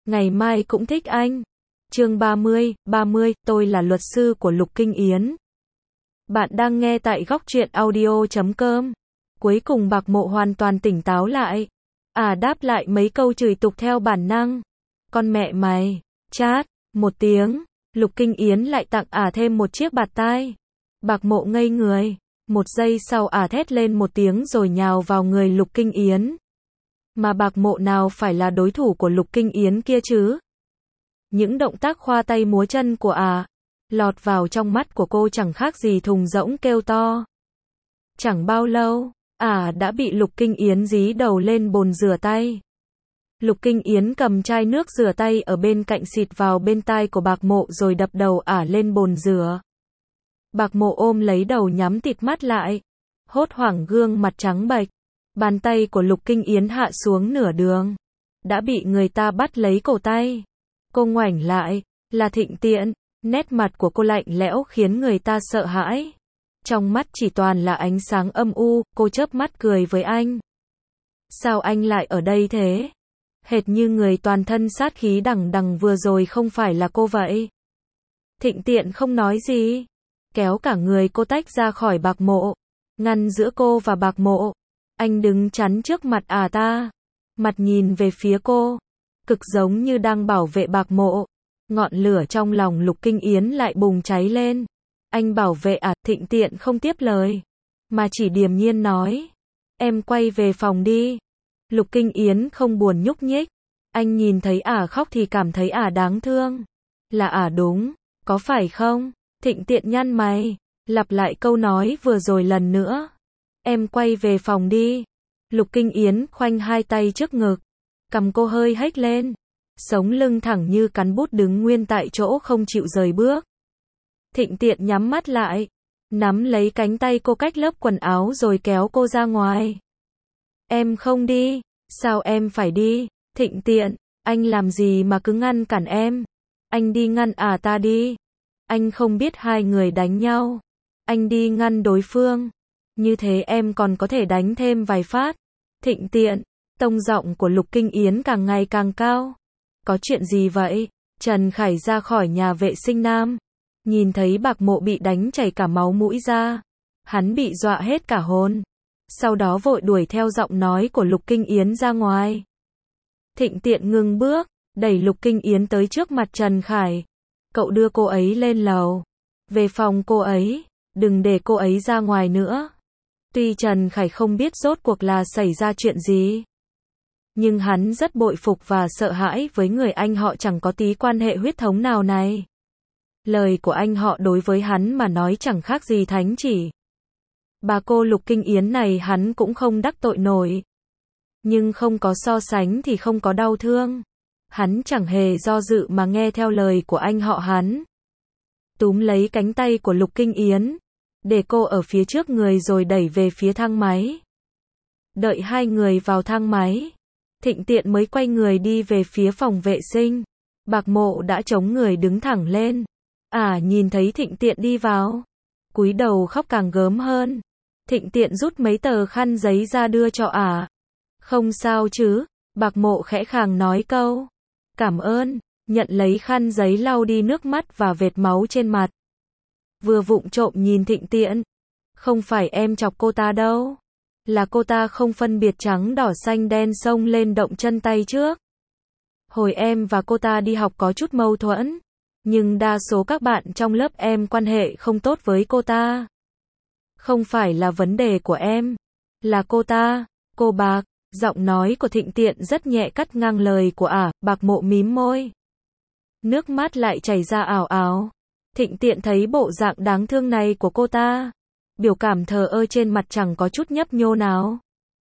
ngày mai cũng thích anh. Chương 30, tôi là luật sư của Lục Kinh Yến. Bạn đang nghe tại góc truyện audio.com. Cuối cùng Bạc Mộ hoàn toàn tỉnh táo lại. Đáp lại mấy câu chửi tục theo bản năng. Con mẹ mày, chát, một tiếng. Lục Kinh Yến lại tặng thêm một chiếc bạt tai. Bạc Mộ ngây người. Một giây sau thét lên một tiếng rồi nhào vào người Lục Kinh Yến. Mà Bạc Mộ nào phải là đối thủ của Lục Kinh Yến kia chứ? Những động tác khoa tay múa chân của lọt vào trong mắt của cô chẳng khác gì thùng rỗng kêu to. Chẳng bao lâu, đã bị Lục Kinh Yến dí đầu lên bồn rửa tay. Lục Kinh Yến cầm chai nước rửa tay ở bên cạnh xịt vào bên tai của Bạc Mộ rồi đập đầu lên bồn rửa. Bạc Mộ ôm lấy đầu nhắm tịt mắt lại, hốt hoảng gương mặt trắng bệch. Bàn tay của Lục Kinh Yến hạ xuống nửa đường, đã bị người ta bắt lấy cổ tay. Cô ngoảnh lại, là Thịnh Tiện, nét mặt của cô lạnh lẽo khiến người ta sợ hãi. Trong mắt chỉ toàn là ánh sáng âm u, cô chớp mắt cười với anh. Sao anh lại ở đây thế? Hệt như người toàn thân sát khí đằng đằng vừa rồi không phải là cô vậy. Thịnh Tiện không nói gì, kéo cả người cô tách ra khỏi Bạc Mộ, ngăn giữa cô và Bạc Mộ. Anh đứng chắn trước mặt ta, mặt nhìn về phía cô, cực giống như đang bảo vệ Bạc Mộ. Ngọn lửa trong lòng Lục Kinh Yến lại bùng cháy lên. Anh bảo vệ Thịnh Tiện không tiếp lời, mà chỉ điềm nhiên nói. Em quay về phòng đi. Lục Kinh Yến không buồn nhúc nhích. Anh nhìn thấy khóc thì cảm thấy đáng thương. Là đúng, có phải không? Thịnh Tiện nhăn mày, lặp lại câu nói vừa rồi lần nữa. Em quay về phòng đi. Lục Kinh Yến khoanh hai tay trước ngực, cằm cô hơi hếch lên, sống lưng thẳng như cán bút đứng nguyên tại chỗ không chịu rời bước. Thịnh Tiện nhắm mắt lại, nắm lấy cánh tay cô cách lớp quần áo rồi kéo cô ra ngoài. Em không đi. Sao em phải đi? Thịnh Tiện, anh làm gì mà cứ ngăn cản em? Anh đi ngăn ta đi. Anh không biết hai người đánh nhau. Anh đi ngăn đối phương. Như thế em còn có thể đánh thêm vài phát. Thịnh Tiện, tông giọng của Lục Kinh Yến càng ngày càng cao. Có chuyện gì vậy? Trần Khải ra khỏi nhà vệ sinh nam, nhìn thấy Bạc Mộ bị đánh chảy cả máu mũi ra. Hắn bị dọa hết cả hồn. Sau đó vội đuổi theo giọng nói của Lục Kinh Yến ra ngoài. Thịnh Tiện ngừng bước, đẩy Lục Kinh Yến tới trước mặt Trần Khải. Cậu đưa cô ấy lên lầu. Về phòng cô ấy, đừng để cô ấy ra ngoài nữa. Tuy Trần Khải không biết rốt cuộc là xảy ra chuyện gì, nhưng hắn rất bội phục và sợ hãi với người anh họ chẳng có tí quan hệ huyết thống nào này. Lời của anh họ đối với hắn mà nói chẳng khác gì thánh chỉ. Bà cô Lục Kinh Yến này hắn cũng không đắc tội nổi. Nhưng không có so sánh thì không có đau thương. Hắn chẳng hề do dự mà nghe theo lời của anh họ hắn. Túm lấy cánh tay của Lục Kinh Yến, để cô ở phía trước người rồi đẩy về phía thang máy. Đợi hai người vào thang máy, Thịnh Tiện mới quay người đi về phía phòng vệ sinh. Bạc Mộ đã chống người đứng thẳng lên. Nhìn thấy Thịnh Tiện đi vào, cúi đầu khóc càng gớm hơn. Thịnh Tiện rút mấy tờ khăn giấy ra đưa cho Không sao chứ? Bạc Mộ khẽ khàng nói câu. Cảm ơn, nhận lấy khăn giấy lau đi nước mắt và vệt máu trên mặt. Vừa vụng trộm nhìn Thịnh Tiện. Không phải em chọc cô ta đâu. Là cô ta không phân biệt trắng đỏ xanh đen xông lên động chân tay trước. Hồi em và cô ta đi học có chút mâu thuẫn. Nhưng đa số các bạn trong lớp em quan hệ không tốt với cô ta. Không phải là vấn đề của em. Là cô ta, cô Bạc. Giọng nói của Thịnh Tiện rất nhẹ cắt ngang lời của Bạc Mộ mím môi. Nước mắt lại chảy ra ảo ảo. Thịnh Tiện thấy bộ dạng đáng thương này của cô ta. Biểu cảm thờ ơ trên mặt chẳng có chút nhấp nhô nào.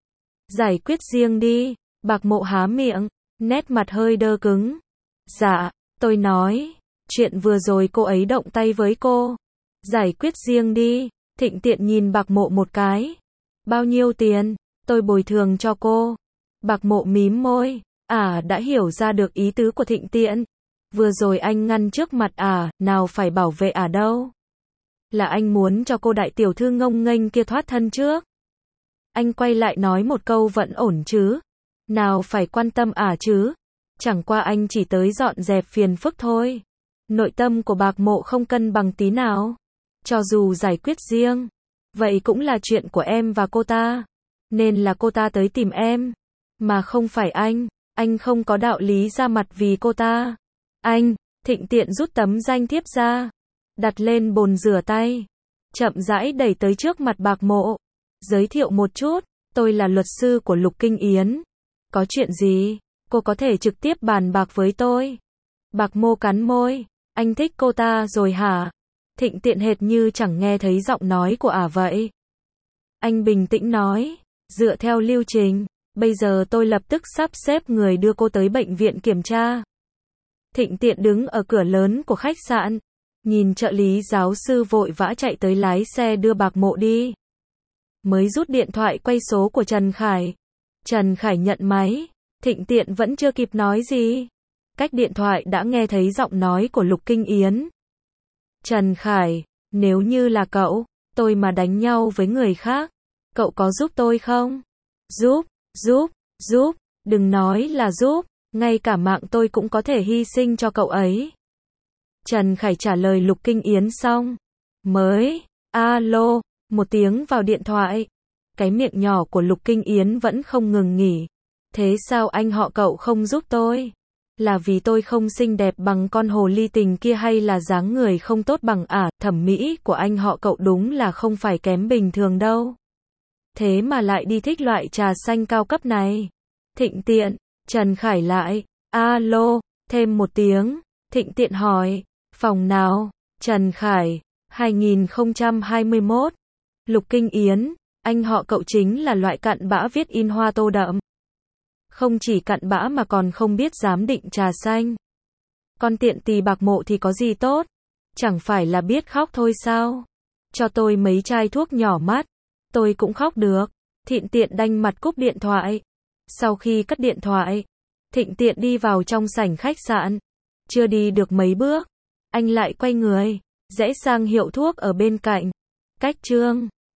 Giải quyết riêng đi. Bạc Mộ há miệng, nét mặt hơi đơ cứng. Dạ, tôi nói. Chuyện vừa rồi cô ấy động tay với cô. Giải quyết riêng đi. Thịnh Tiện nhìn Bạc Mộ một cái. Bao nhiêu tiền? Tôi bồi thường cho cô. Bạc Mộ mím môi. Đã hiểu ra được ý tứ của Thịnh Tiện. Vừa rồi anh ngăn trước mặt nào phải bảo vệ đâu. Là anh muốn cho cô đại tiểu thư ngông nghênh kia thoát thân trước. Anh quay lại nói một câu vẫn ổn chứ. Nào phải quan tâm chứ. Chẳng qua anh chỉ tới dọn dẹp phiền phức thôi. Nội tâm của Bạc Mộ không cân bằng tí nào. Cho dù giải quyết riêng, vậy cũng là chuyện của em và cô ta. Nên là cô ta tới tìm em, mà không phải anh. Anh không có đạo lý ra mặt vì cô ta. Anh, Thịnh tiện rút tấm danh thiếp ra, đặt lên bồn rửa tay, chậm rãi đẩy tới trước mặt Bạc Mộ. Giới thiệu một chút, tôi là luật sư của Lục Kinh Yến. Có chuyện gì, cô có thể trực tiếp bàn bạc với tôi. Bạc Mộ cắn môi, anh thích cô ta rồi hả? Thịnh tiện hệt như chẳng nghe thấy giọng nói của ả vậy. Anh bình tĩnh nói, dựa theo lưu trình, bây giờ tôi lập tức sắp xếp người đưa cô tới bệnh viện kiểm tra. Thịnh tiện đứng ở cửa lớn của khách sạn, nhìn trợ lý giáo sư vội vã chạy tới lái xe đưa Bạc Mộ đi. Mới rút điện thoại quay số của Trần Khải. Trần Khải nhận máy, Thịnh tiện vẫn chưa kịp nói gì. Cách điện thoại đã nghe thấy giọng nói của Lục Kinh Yến. Trần Khải, nếu như là cậu, tôi mà đánh nhau với người khác, cậu có giúp tôi không? Giúp, đừng nói là giúp, ngay cả mạng tôi cũng có thể hy sinh cho cậu ấy. Trần Khải trả lời Lục Kinh Yến xong, mới, alo, một tiếng vào điện thoại. Cái miệng nhỏ của Lục Kinh Yến vẫn không ngừng nghỉ. Thế sao anh họ cậu không giúp tôi? Là vì tôi không xinh đẹp bằng con hồ ly tình kia hay là dáng người không tốt bằng ả? Thẩm mỹ của anh họ cậu đúng là không phải kém bình thường đâu. Thế mà lại đi thích loại trà xanh cao cấp này. Thịnh tiện, Trần Khải lại, alo, thêm một tiếng. Thịnh tiện hỏi, phòng nào? Trần Khải, 2021. Lục Kinh Yến, anh họ cậu chính là loại cặn bã viết in hoa tô đậm. Không chỉ cặn bã mà còn không biết giám định trà xanh. Con tiện tì Bạc Mộ thì có gì tốt? Chẳng phải là biết khóc thôi sao? Cho tôi mấy chai thuốc nhỏ mắt, tôi cũng khóc được. Thịnh tiện đanh mặt cúp điện thoại. Sau khi cất điện thoại, Thịnh tiện đi vào trong sảnh khách sạn. Chưa đi được mấy bước, anh lại quay người, rẽ sang hiệu thuốc ở bên cạnh. Cách chương